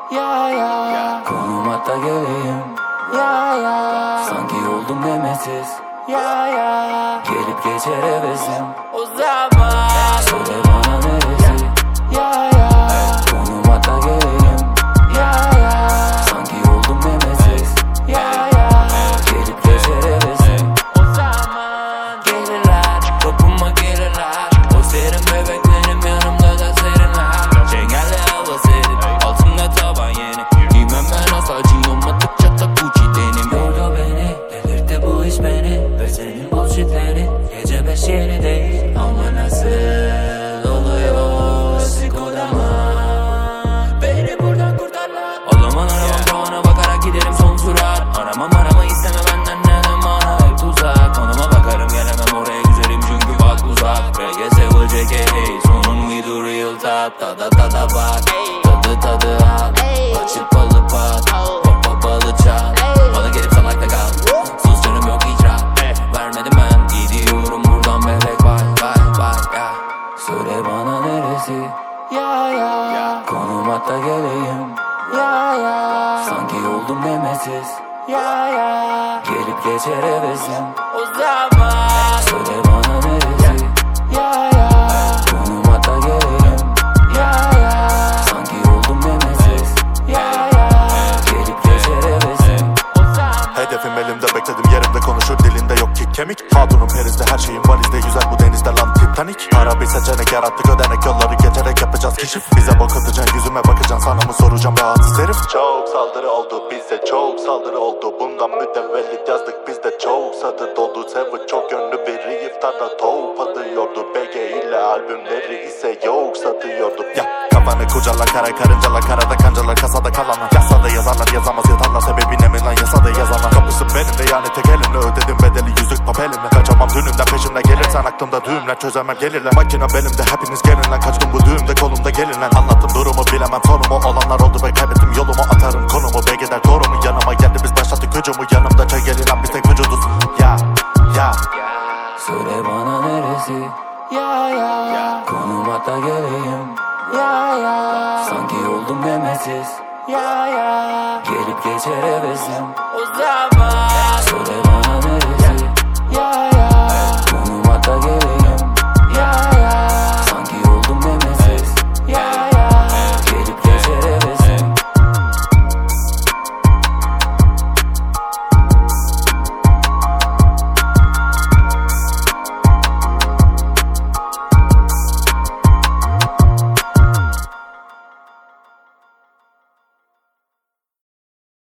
Ya ya. Konum hatta geleyim. Ya ya. Sanki oldum demesiz. Ya ya. Gelip geçer hevesim. O zaman Söyle bana neresi? ya ya. Konum hatta geleyim. Ya ya. Sanki oldum demesiz. Ya ya. Gelip geçer hevesim. O zaman gelirler, kapıma gelirler. O serin bebeklerim yanımda da serinler. Çengelli hava serin, altımda taban yeni. Giymem ben asla ciyonmadıkça da Gucci denim. Yordu beni, delirtti bu iş beni. Ve senin bullshitleri, gece 5 yeri değil. Ama nasıl oluyor sikodama? Beni buradan kurtar lan. O zaman aramam puana bakarak giderim son sürat. Arama isteme benden neden bana hep tuzak. Konuma bakarım gelemem oraya güzelim çünkü bak uzak. RGS ve JK hey sonun we do real top. Tada bak tadı al. Açık balı pat balı çal. Bana gelip salakta kal. Sus canım yok icra. Vermedim ben gidiyorum buradan bebek vay ya. Söyle bana neresi? Ya ya. Konum hatta geleyim. Ya ya. Sanki oldum demesiz. Ya ya. Gelip geçer hevesim. O zaman Söyle bana neresi? ya ya. Konum hatta geleyim. Ya ya. Sanki oldum demesiz. Ya ya. Gelip geçer hevesim. O zaman Hedefim elimde bekledim yerimde konuşur dilinde yok ki kemik. Hatunun perizde her şeyin valizde yüzer bu denizde lan Titanic. Para bir seçenek yarattık ödenek yolları geçerek yapacağız keşif. Bize bak atacaksın yüzüme bakacaksın sana mı soracağım rahatsız herif. Çok saldırı oldu bize çok saldırı oldu. Bundan mütevellit yazdık bizde çok satır doldu. Sevi çok yönlü biri iftarda tavuk atıyordu. BG ile albümleri ise yok satıyordu. Ya kafanı kurcalar kara karıncalar karada kancalar kasada kalanlar. Yasada yazarlar yazamaz yatarlar sebebi ne mi lan yasada yazanlar. Kapısı benim de yani tek elimle ödedim bedeli yüzük papelimle. Kaçamam dünümden peşimde gelirsen aklımda düğümler çözemem gelirler. Makine belimde hepiniz gelin lan kaçtım bu düğümde kolumda gelin lan. Anlattım durumu bilemem sonumu olanlar oldu ve kaybettim yolumu atarım konumu. BG'ler doğru mu yanıma geldi biz başlattık hücumu yanımda çay gelin lan biz tek vücuduz. Ya Söyle bana neresi? ya ya. Konum hatta geleyim. Ya ya. Sanki oldum demesiz. Ya ya. Gelip geçer hevesim. O zaman Söyle